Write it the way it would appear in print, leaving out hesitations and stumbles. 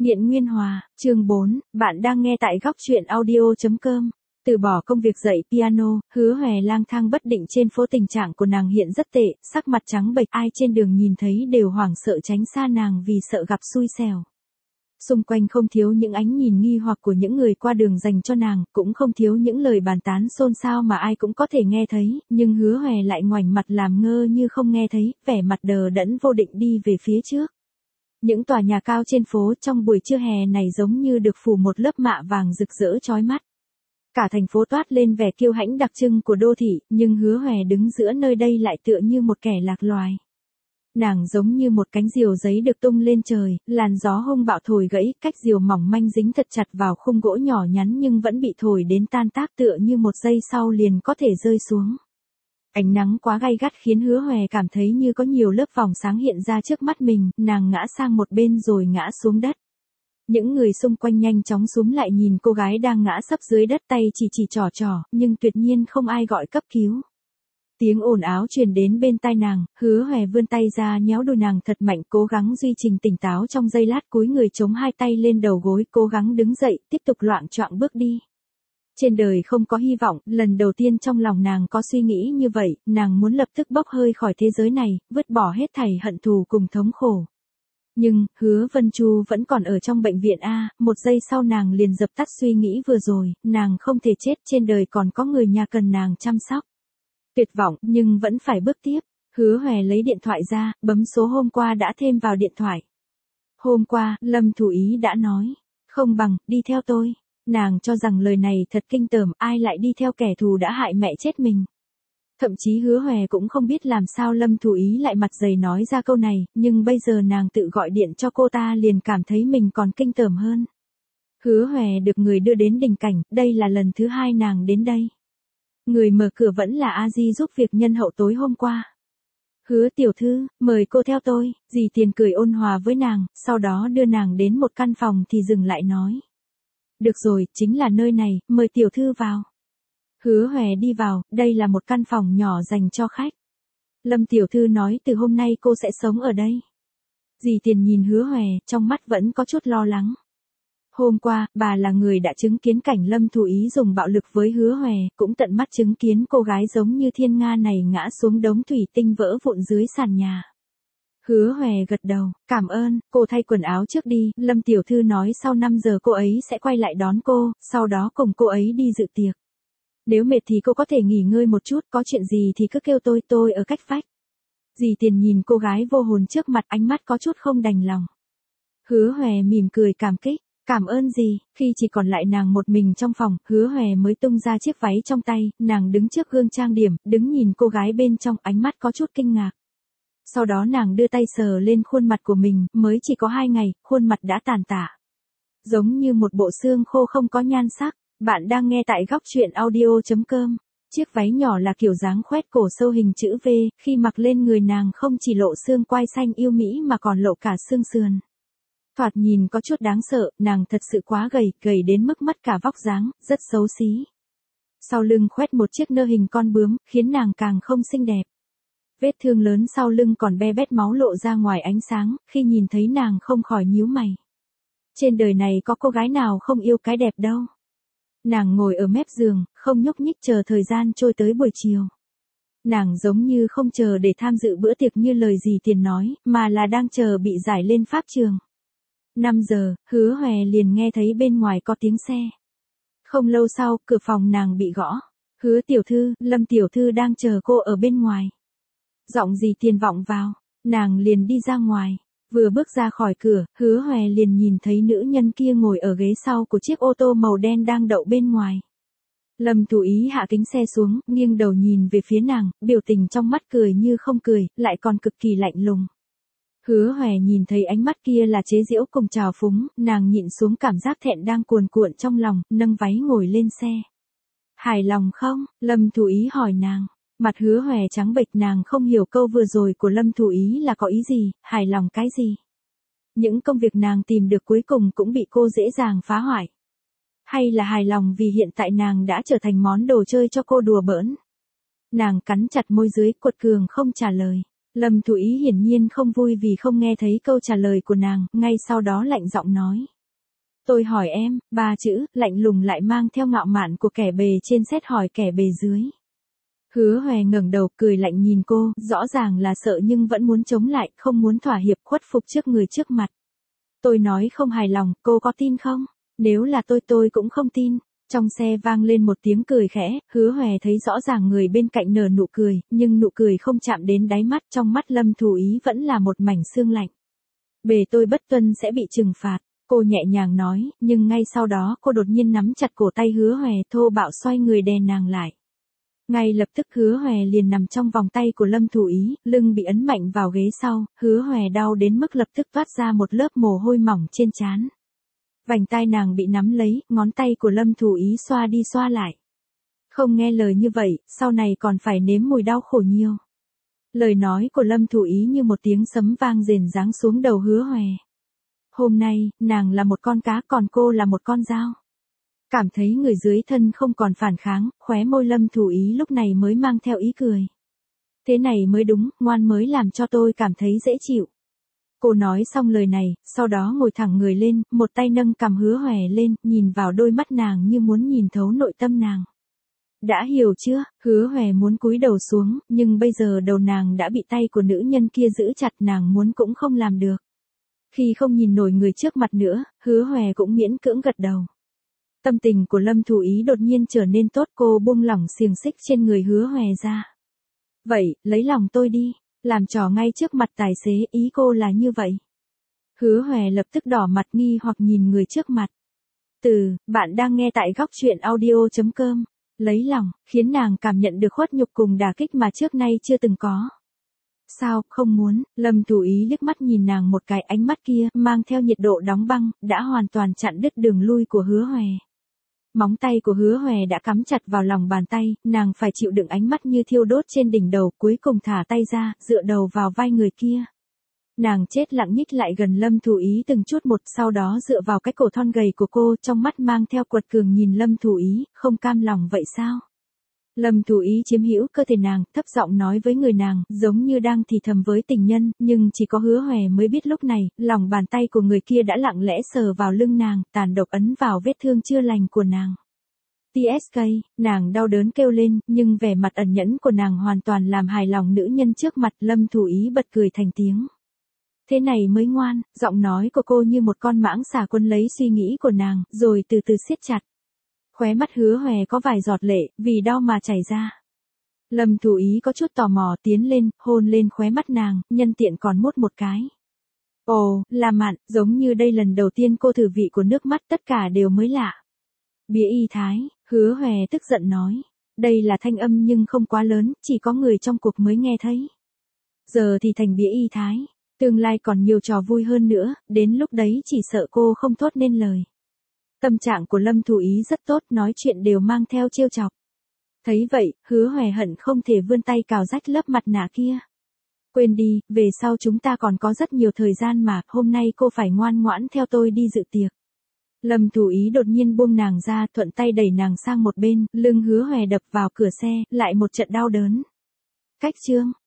Nghiện Nguyên Hòa, chương 4, bạn đang nghe tại góc truyện audio.com. Từ bỏ công việc dạy piano, Hứa Hòe lang thang bất định trên phố, tình trạng của nàng hiện rất tệ, sắc mặt trắng bệch, ai trên đường nhìn thấy đều hoảng sợ tránh xa nàng vì sợ gặp xui xẻo. Xung quanh không thiếu những ánh nhìn nghi hoặc của những người qua đường dành cho nàng, cũng không thiếu những lời bàn tán xôn xao mà ai cũng có thể nghe thấy, nhưng Hứa Hòe lại ngoảnh mặt làm ngơ như không nghe thấy, vẻ mặt đờ đẫn vô định đi về phía trước. Những tòa nhà cao trên phố trong buổi trưa hè này giống như được phủ một lớp mạ vàng rực rỡ chói mắt. Cả thành phố toát lên vẻ kiêu hãnh đặc trưng của đô thị, nhưng Hứa Hòe đứng giữa nơi đây lại tựa như một kẻ lạc loài. Nàng giống như một cánh diều giấy được tung lên trời, làn gió hung bạo thổi gãy, cách diều mỏng manh dính thật chặt vào khung gỗ nhỏ nhắn nhưng vẫn bị thổi đến tan tác, tựa như một giây sau liền có thể rơi xuống. Ánh nắng quá gay gắt khiến Hứa Hòe cảm thấy như có nhiều lớp vòng sáng hiện ra trước mắt mình, nàng ngã sang một bên rồi ngã xuống đất. Những người xung quanh nhanh chóng xúm lại nhìn cô gái đang ngã sấp dưới đất, tay chỉ trỏ, nhưng tuyệt nhiên không ai gọi cấp cứu. Tiếng ồn ào truyền đến bên tai nàng, Hứa Hòe vươn tay ra nhéo đùi nàng thật mạnh, cố gắng duy trì tỉnh táo trong giây lát, cúi người chống hai tay lên đầu gối, cố gắng đứng dậy, tiếp tục loạng choạng bước đi. Trên đời không có hy vọng, lần đầu tiên trong lòng nàng có suy nghĩ như vậy, nàng muốn lập tức bốc hơi khỏi thế giới này, vứt bỏ hết thảy hận thù cùng thống khổ. Nhưng, Hứa Vân Chu vẫn còn ở trong bệnh viện A, một giây sau nàng liền dập tắt suy nghĩ vừa rồi, nàng không thể chết, trên đời còn có người nhà cần nàng chăm sóc. Tuyệt vọng, nhưng vẫn phải bước tiếp. Hứa Hòe lấy điện thoại ra, bấm số hôm qua đã thêm vào điện thoại. Hôm qua, Lâm Thủ Ý đã nói, không bằng, đi theo tôi. Nàng cho rằng lời này thật kinh tởm, ai lại đi theo kẻ thù đã hại mẹ chết mình. Thậm chí Hứa Hòe cũng không biết làm sao Lâm Thủ Ý lại mặt dày nói ra câu này, nhưng bây giờ nàng tự gọi điện cho cô ta liền cảm thấy mình còn kinh tởm hơn. Hứa Hòe được người đưa đến đình cảnh, đây là lần thứ 2 nàng đến đây. Người mở cửa vẫn là A Di giúp việc nhân hậu tối hôm qua. Hứa tiểu thư, mời cô theo tôi, dì Tiền cười ôn hòa với nàng, sau đó đưa nàng đến một căn phòng thì dừng lại nói. Được rồi, chính là nơi này, mời tiểu thư vào. Hứa Hòe đi vào, đây là một căn phòng nhỏ dành cho khách. Lâm tiểu thư nói từ hôm nay cô sẽ sống ở đây. Dì Tiền nhìn Hứa Hòe, trong mắt vẫn có chút lo lắng. Hôm qua, bà là người đã chứng kiến cảnh Lâm Thủ Ý dùng bạo lực với Hứa Hòe, cũng tận mắt chứng kiến cô gái giống như thiên nga này ngã xuống đống thủy tinh vỡ vụn dưới sàn nhà. Hứa Hòe gật đầu, cảm ơn, cô thay quần áo trước đi, Lâm tiểu thư nói sau 5 giờ cô ấy sẽ quay lại đón cô, sau đó cùng cô ấy đi dự tiệc. Nếu mệt thì cô có thể nghỉ ngơi một chút, có chuyện gì thì cứ kêu tôi ở cách vách. Dì Tiền nhìn cô gái vô hồn trước mặt, ánh mắt có chút không đành lòng. Hứa Hòe mỉm cười cảm kích, cảm ơn dì. Khi chỉ còn lại nàng một mình trong phòng, Hứa Hòe mới tung ra chiếc váy trong tay, nàng đứng trước gương trang điểm, đứng nhìn cô gái bên trong, ánh mắt có chút kinh ngạc. Sau đó nàng đưa tay sờ lên khuôn mặt của mình, mới chỉ có 2 ngày, khuôn mặt đã tàn tạ. Giống như một bộ xương khô không có nhan sắc. Bạn đang nghe tại góc truyện audio.com. Chiếc váy nhỏ là kiểu dáng khoét cổ sâu hình chữ V, khi mặc lên người nàng không chỉ lộ xương quai xanh yêu mỹ mà còn lộ cả xương sườn. Thoạt nhìn có chút đáng sợ, nàng thật sự quá gầy đến mức mất cả vóc dáng, rất xấu xí. Sau lưng khoét một chiếc nơ hình con bướm, khiến nàng càng không xinh đẹp. Vết thương lớn sau lưng còn be bét máu lộ ra ngoài ánh sáng, khi nhìn thấy nàng không khỏi nhíu mày. Trên đời này có cô gái nào không yêu cái đẹp đâu. Nàng ngồi ở mép giường, không nhúc nhích chờ thời gian trôi tới buổi chiều. Nàng giống như không chờ để tham dự bữa tiệc như lời dì Tiền nói, mà là đang chờ bị giải lên pháp trường. 5 giờ, Hứa Hòe liền nghe thấy bên ngoài có tiếng xe. Không lâu sau, cửa phòng nàng bị gõ. Hứa tiểu thư, Lâm tiểu thư đang chờ cô ở bên ngoài. Giọng dì Tiền vọng vào, nàng liền đi ra ngoài. Vừa bước ra khỏi cửa, Hứa Hòe liền nhìn thấy nữ nhân kia ngồi ở ghế sau của chiếc ô tô màu đen đang đậu bên ngoài. Lâm Thủ Ý hạ kính xe xuống, nghiêng đầu nhìn về phía nàng, biểu tình trong mắt cười như không cười, lại còn cực kỳ lạnh lùng. Hứa Hòe nhìn thấy ánh mắt kia là chế giễu cùng trào phúng, nàng nhịn xuống cảm giác thẹn đang cuồn cuộn trong lòng, nâng váy ngồi lên xe. Hài lòng không? Lâm Thủ Ý hỏi nàng. Mặt Hứa Hòe trắng bệch, nàng không hiểu câu vừa rồi của Lâm Thủ Ý là có ý gì, hài lòng cái gì. Những công việc nàng tìm được cuối cùng cũng bị cô dễ dàng phá hoại. Hay là hài lòng vì hiện tại nàng đã trở thành món đồ chơi cho cô đùa bỡn. Nàng cắn chặt môi dưới, quật cường không trả lời. Lâm Thủ Ý hiển nhiên không vui vì không nghe thấy câu trả lời của nàng, ngay sau đó lạnh giọng nói. Tôi hỏi em, 3 chữ, lạnh lùng lại mang theo ngạo mạn của kẻ bề trên xét hỏi kẻ bề dưới. Hứa Hoè ngẩng đầu cười lạnh nhìn cô, rõ ràng là sợ nhưng vẫn muốn chống lại, không muốn thỏa hiệp khuất phục trước người trước mặt. Tôi nói không hài lòng, cô có tin không? Nếu là tôi cũng không tin. Trong xe vang lên một tiếng cười khẽ, Hứa Hoè thấy rõ ràng người bên cạnh nở nụ cười, nhưng nụ cười không chạm đến đáy mắt, trong mắt Lâm Thủ Ý vẫn là một mảnh sương lạnh. Bề tôi bất tuân sẽ bị trừng phạt, cô nhẹ nhàng nói, nhưng ngay sau đó cô đột nhiên nắm chặt cổ tay Hứa Hoè thô bạo xoay người đè nàng lại. Ngay lập tức Hứa Hoè liền nằm trong vòng tay của Lâm Thủ Ý, lưng bị ấn mạnh vào ghế sau, Hứa Hoè đau đến mức lập tức toát ra một lớp mồ hôi mỏng trên trán. Vành tai nàng bị nắm lấy, ngón tay của Lâm Thủ Ý xoa đi xoa lại. Không nghe lời như vậy, sau này còn phải nếm mùi đau khổ nhiều. Lời nói của Lâm Thủ Ý như một tiếng sấm vang rền giáng xuống đầu Hứa Hoè. Hôm nay, nàng là một con cá còn cô là một con dao. Cảm thấy người dưới thân không còn phản kháng, khóe môi Lâm Thủ Ý lúc này mới mang theo ý cười. Thế này mới đúng, ngoan mới làm cho tôi cảm thấy dễ chịu. Cô nói xong lời này, sau đó ngồi thẳng người lên, một tay nâng cằm Hứa Hoè lên, nhìn vào đôi mắt nàng như muốn nhìn thấu nội tâm nàng. Đã hiểu chưa? Hứa Hoè muốn cúi đầu xuống, nhưng bây giờ đầu nàng đã bị tay của nữ nhân kia giữ chặt, nàng muốn cũng không làm được. Khi không nhìn nổi người trước mặt nữa, Hứa Hoè cũng miễn cưỡng gật đầu. Tâm tình của Lâm Thủ Ý đột nhiên trở nên tốt, cô buông lỏng xiềng xích trên người Hứa Hoè ra. Vậy, lấy lòng tôi đi, làm trò ngay trước mặt tài xế, ý cô là như vậy. Hứa Hoè lập tức đỏ mặt nghi hoặc nhìn người trước mặt. Bạn đang nghe tại góc truyện audio.com. Lấy lòng, khiến nàng cảm nhận được khuất nhục cùng đả kích mà trước nay chưa từng có. Sao, không muốn? Lâm Thủ Ý liếc mắt nhìn nàng một cái, ánh mắt kia, mang theo nhiệt độ đóng băng, đã hoàn toàn chặn đứt đường lui của Hứa Hoè. Móng tay của Hứa Hoè đã cắm chặt vào lòng bàn tay, nàng phải chịu đựng ánh mắt như thiêu đốt trên đỉnh đầu, cuối cùng thả tay ra, dựa đầu vào vai người kia. Nàng chết lặng nhích lại gần Lâm Thủ Ý từng chút một, sau đó dựa vào cái cổ thon gầy của cô, trong mắt mang theo quật cường nhìn Lâm Thủ Ý, không cam lòng vậy sao? Lâm Thủ Ý chiếm hữu cơ thể nàng, thấp giọng nói với người nàng, giống như đang thì thầm với tình nhân, nhưng chỉ có Hứa Hoè mới biết lúc này, lòng bàn tay của người kia đã lặng lẽ sờ vào lưng nàng, tàn độc ấn vào vết thương chưa lành của nàng. TSK, nàng đau đớn kêu lên, nhưng vẻ mặt ẩn nhẫn của nàng hoàn toàn làm hài lòng nữ nhân trước mặt. Lâm Thủ Ý bật cười thành tiếng. Thế này mới ngoan, giọng nói của cô như một con mãng xà quân lấy suy nghĩ của nàng, rồi từ từ siết chặt. Khóe mắt Hứa Hoè có vài giọt lệ, vì đau mà chảy ra. Lâm Thủ Ý có chút tò mò tiến lên, hôn lên khóe mắt nàng, nhân tiện còn mút một cái. Ồ, là mặn, giống như đây lần đầu tiên cô thử vị của nước mắt, tất cả đều mới lạ. Bía y thái, Hứa Hoè tức giận nói. Đây là thanh âm nhưng không quá lớn, chỉ có người trong cuộc mới nghe thấy. Giờ thì thành bía y thái, tương lai còn nhiều trò vui hơn nữa, đến lúc đấy chỉ sợ cô không thốt nên lời. Tâm trạng của Lâm Thủ Ý rất tốt, nói chuyện đều mang theo trêu chọc. Thấy vậy, Hứa Hoè hận không thể vươn tay cào rách lớp mặt nạ kia. Quên đi, về sau chúng ta còn có rất nhiều thời gian mà, hôm nay cô phải ngoan ngoãn theo tôi đi dự tiệc. Lâm Thủ Ý đột nhiên buông nàng ra, thuận tay đẩy nàng sang một bên, lưng Hứa Hoè đập vào cửa xe, lại một trận đau đớn. Cách chương.